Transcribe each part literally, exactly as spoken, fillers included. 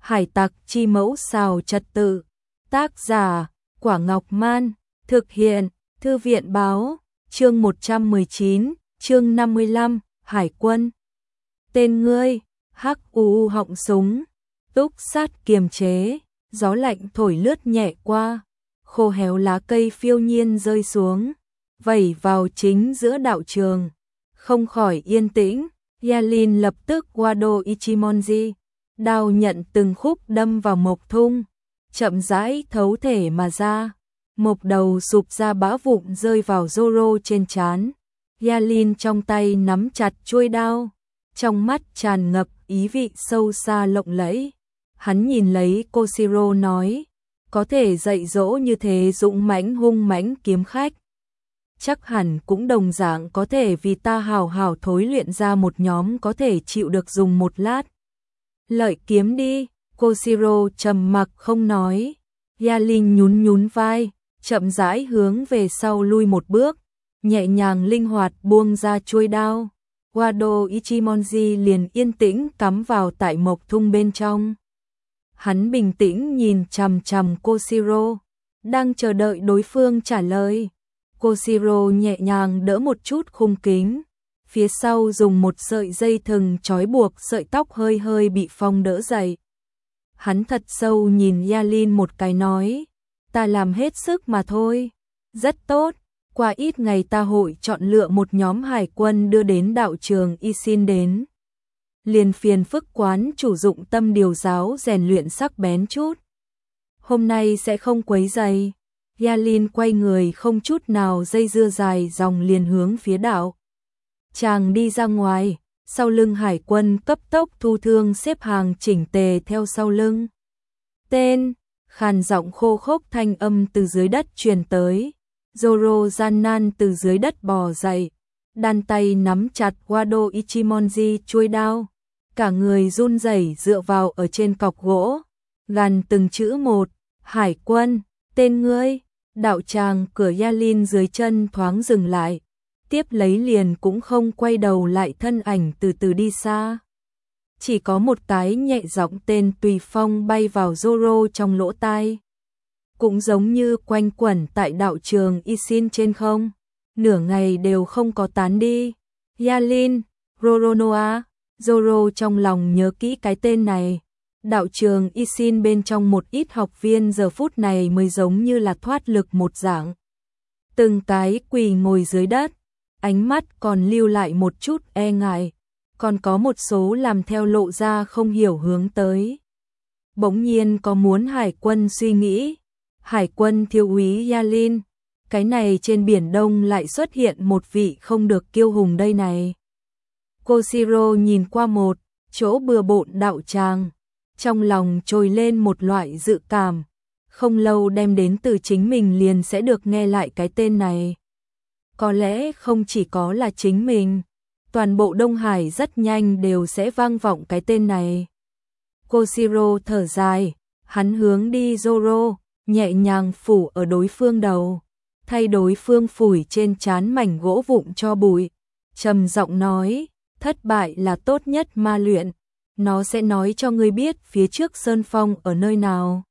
Hải tặc chi mẫu xào trật tự. Tác giả, Quả Ngọc Man. Thực hiện, Thư viện báo. Chương một trăm mười chín, chương năm mươi lăm, Hải quân. Tên ngươi, hắc u họng súng. Túc sát kiềm chế, gió lạnh thổi lướt nhẹ qua. Khô héo lá cây phiêu nhiên rơi xuống, vẩy vào chính giữa đạo trường. Không khỏi yên tĩnh, Yalin lập tức Wado Ichimonji. Đao nhận từng khúc đâm vào mộc thung, chậm rãi thấu thể mà ra. Mộc đầu sụp ra bã vụn rơi vào Zoro trên trán. Yalin trong tay nắm chặt chuôi đao, trong mắt tràn ngập ý vị sâu xa lộng lẫy. Hắn nhìn lấy Koshiro nói, có thể dạy dỗ như thế dũng mãnh hung mãnh kiếm khách, chắc hẳn cũng đồng dạng có thể vì ta hào hào thối luyện ra một nhóm có thể chịu được dùng một lát. Lợi kiếm đi. Koshiro trầm mặc không nói. Yalin nhún nhún vai, chậm rãi hướng về sau lui một bước, nhẹ nhàng linh hoạt buông ra chuôi đao. Wado Ichimonji liền yên tĩnh cắm vào tại mộc thung bên trong. Hắn bình tĩnh nhìn chằm chằm Koshiro, đang chờ đợi đối phương trả lời. Koshiro nhẹ nhàng đỡ một chút khung kính, phía sau dùng một sợi dây thừng trói buộc sợi tóc hơi hơi bị phong đỡ dậy. Hắn thật sâu nhìn Yalin một cái nói, ta làm hết sức mà thôi. Rất tốt, qua ít ngày ta hội chọn lựa một nhóm hải quân đưa đến đạo trường Isin đến. Liền phiền phức quán chủ dụng tâm điều giáo rèn luyện sắc bén chút. Hôm nay sẽ không quấy rầy. Yalin quay người không chút nào dây dưa dài dòng liền hướng phía đạo. Chàng đi ra ngoài, sau lưng hải quân cấp tốc thu thương xếp hàng chỉnh tề theo sau lưng. Tên, khàn giọng khô khốc thanh âm từ dưới đất truyền tới. Zoro gian nan từ dưới đất bò dậy, đan tay nắm chặt Wado Ichimonji chuôi đao, cả người run rẩy dựa vào ở trên cọc gỗ, gằn từng chữ một, hải quân, tên ngươi. Đạo tràng cửa Yalin dưới chân thoáng dừng lại, tiếp lấy liền cũng không quay đầu lại, thân ảnh từ từ đi xa. Chỉ có một cái nhẹ giọng tên tùy phong bay vào Zoro trong lỗ tai, cũng giống như quanh quẩn tại đạo trường Isin trên không, nửa ngày đều không có tán đi. Yalin, Roronoa. Zoro trong lòng nhớ kỹ cái tên này. Đạo trường Isin bên trong một ít học viên giờ phút này mới giống như là thoát lực một dạng. Từng cái quỳ ngồi dưới đất, ánh mắt còn lưu lại một chút e ngại, còn có một số làm theo lộ ra không hiểu hướng tới. Bỗng nhiên có muốn hải quân suy nghĩ, hải quân thiếu úy Yalin, cái này trên biển Đông lại xuất hiện một vị không được kiêu hùng đây này. Koshiro nhìn qua một chỗ bừa bộn đạo tràng, trong lòng trồi lên một loại dự cảm, không lâu đem đến từ chính mình liền sẽ được nghe lại cái tên này. Có lẽ không chỉ có là chính mình, toàn bộ Đông Hải rất nhanh đều sẽ vang vọng cái tên này. Koshiro thở dài, hắn hướng đi Zoro, nhẹ nhàng phủ ở đối phương đầu, thay đối phương phủi trên trán mảnh gỗ vụn cho bụi, trầm giọng nói, thất bại là tốt nhất ma luyện. Nó sẽ nói cho ngươi biết phía trước sơn phong ở nơi nào.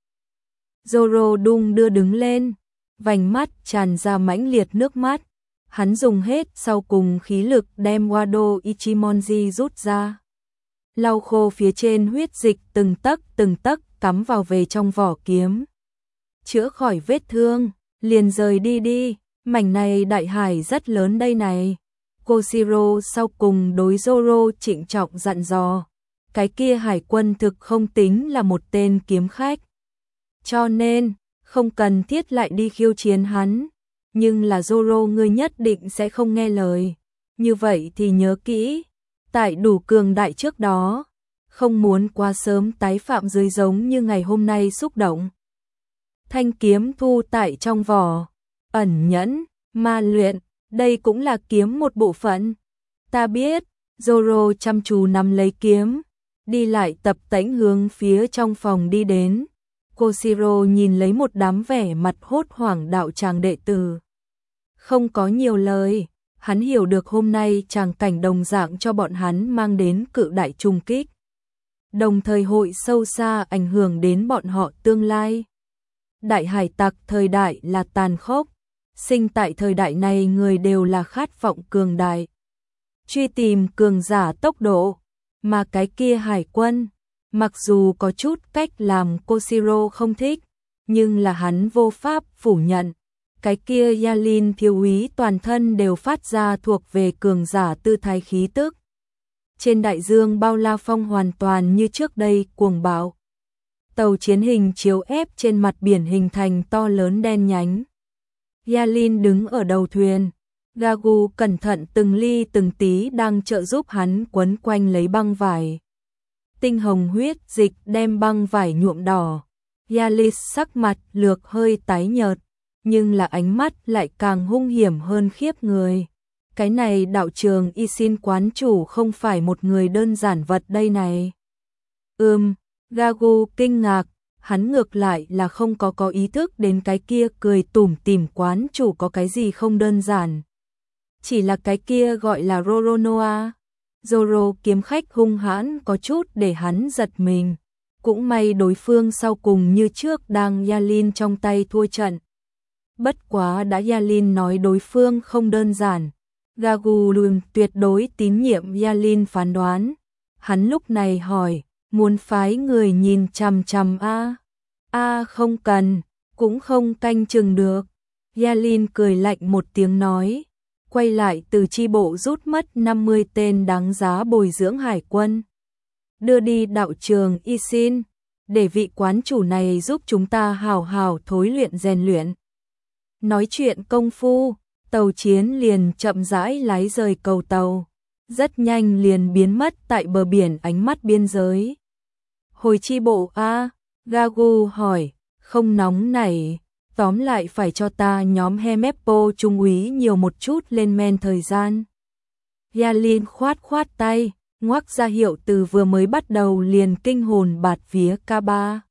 Zoro đung đưa đứng lên, vành mắt tràn ra mãnh liệt nước mắt. Hắn dùng hết sau cùng khí lực đem Wado Ichimonji rút ra, lau khô phía trên huyết dịch từng tấc từng tấc cắm vào về trong vỏ kiếm. Chữa khỏi vết thương, liền rời đi đi, mảnh này đại hải rất lớn đây này. Koshiro sau cùng đối Zoro trịnh trọng dặn dò. Cái kia hải quân thực không tính là một tên kiếm khách, cho nên không cần thiết lại đi khiêu chiến hắn. Nhưng là Zoro ngươi nhất định sẽ không nghe lời. Như vậy thì nhớ kỹ, tại đủ cường đại trước đó, không muốn quá sớm tái phạm dưới giống như ngày hôm nay xúc động. Thanh kiếm thu tại trong vỏ, ẩn nhẫn, ma luyện, đây cũng là kiếm một bộ phận. Ta biết. Zoro chăm chú nắm lấy kiếm, đi lại tập tễnh hướng phía trong phòng đi đến. Koshiro nhìn lấy một đám vẻ mặt hốt hoảng đạo tràng đệ tử. Không có nhiều lời, hắn hiểu được hôm nay tràng cảnh đồng dạng cho bọn hắn mang đến cự đại trùng kích. đồng thời hội sâu xa ảnh hưởng đến bọn họ tương lai. Đại hải tặc thời đại là tàn khốc, sinh tại thời đại này người đều là khát vọng cường đại, truy tìm cường giả tốc độ, mà cái kia hải quân, mặc dù có chút cách làm Koshiro không thích, nhưng là hắn vô pháp phủ nhận, cái kia Yalin thiếu úy toàn thân đều phát ra thuộc về cường giả tư thái khí tức. Trên đại dương bao la phong hoàn toàn như trước đây cuồng bạo. Tàu chiến hình chiếu ép trên mặt biển hình thành to lớn đen nhánh. Yalin đứng ở đầu thuyền, Gagu cẩn thận từng ly từng tí đang trợ giúp hắn quấn quanh lấy băng vải. Tinh hồng huyết dịch đem băng vải nhuộm đỏ. Yalin sắc mặt lược hơi tái nhợt, nhưng là ánh mắt lại càng hung hiểm hơn khiếp người. Cái này đạo trường Y Xin quán chủ không phải một người đơn giản vật đây này. Ừm, Gagu kinh ngạc, hắn ngược lại là không có có ý thức đến cái kia cười tủm tỉm quán chủ có cái gì không đơn giản. Chỉ là cái kia gọi là Roronoa. Zoro kiếm khách hung hãn có chút để hắn giật mình. Cũng may đối phương sau cùng như trước đang Yalin trong tay thua trận. Bất quá đã Yalin nói đối phương không đơn giản. Gagu luôn tuyệt đối tín nhiệm Yalin phán đoán. Hắn lúc này hỏi, muốn phái người nhìn chằm chằm a? A không cần, cũng không canh chừng được. Yalin cười lạnh một tiếng nói, quay lại từ chi bộ rút mất năm mươi tên đáng giá bồi dưỡng hải quân. Đưa đi đạo trường Y Xin, để vị quán chủ này giúp chúng ta hào hào thối luyện rèn luyện. Nói chuyện công phu, tàu chiến liền chậm rãi lái rời cầu tàu, rất nhanh liền biến mất tại bờ biển ánh mắt biên giới. Hồi chi bộ a? Gagu hỏi, không nóng nảy, tóm lại phải cho ta nhóm Hemeppo trung úy nhiều một chút lên men thời gian. Yalin khoát khoát tay, ngoắc ra hiệu từ vừa mới bắt đầu liền kinh hồn bạt vía ca ba.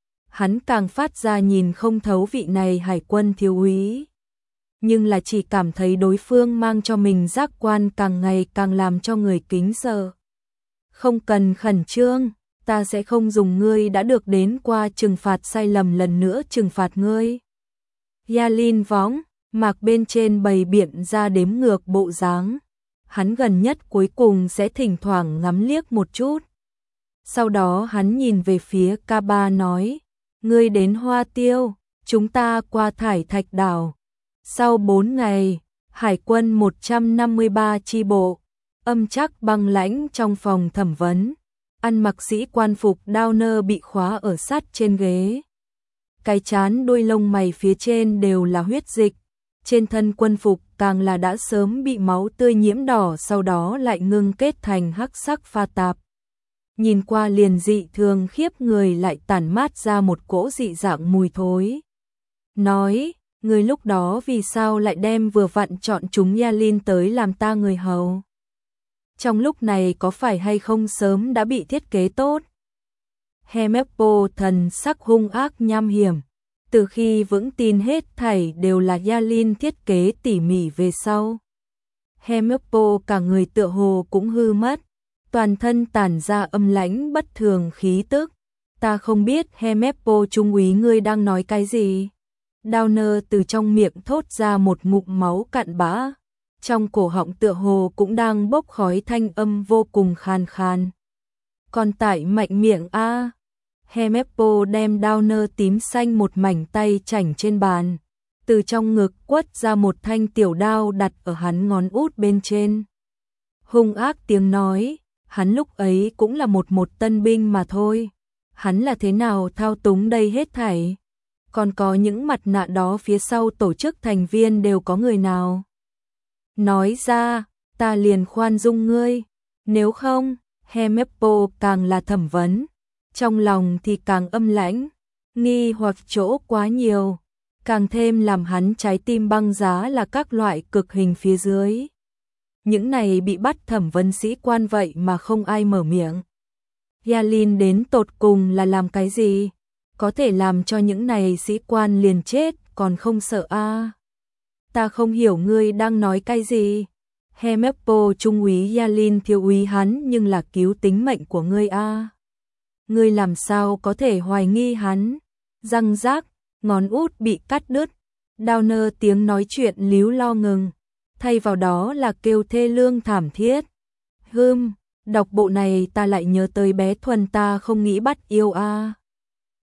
Hắn càng phát ra nhìn không thấu vị này hải quân thiếu úy, nhưng là chỉ cảm thấy đối phương mang cho mình giác quan càng ngày càng làm cho người kính sợ. Không cần khẩn trương, ta sẽ không dùng ngươi đã được đến qua trừng phạt sai lầm lần nữa trừng phạt ngươi. Yalin võng, mạc bên trên bày biện ra đếm ngược bộ dáng. Hắn gần nhất cuối cùng sẽ thỉnh thoảng ngắm liếc một chút. Sau đó hắn nhìn về phía ca ba nói, ngươi đến Hoa Tiêu, chúng ta qua thải thạch đảo. Sau bốn ngày, hải quân một trăm năm mươi ba chi bộ, âm chắc băng lãnh trong phòng thẩm vấn. Ăn mặc sĩ quan phục Downer bị khóa ở sát trên ghế. Cái trán đuôi lông mày phía trên đều là huyết dịch. Trên thân quân phục càng là đã sớm bị máu tươi nhiễm đỏ, sau đó lại ngưng kết thành hắc sắc pha tạp. Nhìn qua liền dị thường khiếp người, lại tản mát ra một cỗ dị dạng mùi thối. Nói, người lúc đó vì sao lại đem vừa vặn chọn chúng Yalin tới làm ta người hầu? Trong lúc này có phải hay không sớm đã bị thiết kế tốt? Hemeppo thần sắc hung ác nham hiểm. Từ khi vững tin hết thảy đều là Yalin thiết kế tỉ mỉ về sau, Hemeppo cả người tựa hồ cũng hư mất, toàn thân tản ra âm lãnh bất thường khí tức. Ta không biết Hemeppo trung úy ngươi đang nói cái gì. Downer từ trong miệng thốt ra một ngụm máu cặn bã, trong cổ họng tựa hồ cũng đang bốc khói thanh âm vô cùng khan khan. Còn tại mạnh miệng a. Hemeppo đem Downer tím xanh một mảnh tay chảnh trên bàn, từ trong ngực quất ra một thanh tiểu đao đặt ở hắn ngón út bên trên. Hung ác tiếng nói, hắn lúc ấy cũng là một một tân binh mà thôi. Hắn là thế nào thao túng đây hết thảy? Còn có những mặt nạ đó phía sau tổ chức thành viên đều có người nào? Nói ra, ta liền khoan dung ngươi. Nếu không, Hemeppo càng là thẩm vấn, trong lòng thì càng âm lãnh, nghi hoặc chỗ quá nhiều, càng thêm làm hắn trái tim băng giá là các loại cực hình phía dưới. Những này bị bắt thẩm vấn sĩ quan vậy mà không ai mở miệng. Yalin đến tột cùng là làm cái gì? Có thể làm cho những này sĩ quan liền chết còn không sợ a? À? Ta không hiểu ngươi đang nói cái gì. Hemeppo trung úy Yalin thiếu úy hắn nhưng là cứu tính mệnh của ngươi a. À? ngươi làm sao có thể hoài nghi hắn? Răng rác, ngón út bị cắt đứt. Downer tiếng nói chuyện líu lo ngừng, thay vào đó là kêu thê lương thảm thiết. Hừm, đọc bộ này ta lại nhớ tới bé Thuần ta không nghĩ bắt yêu a.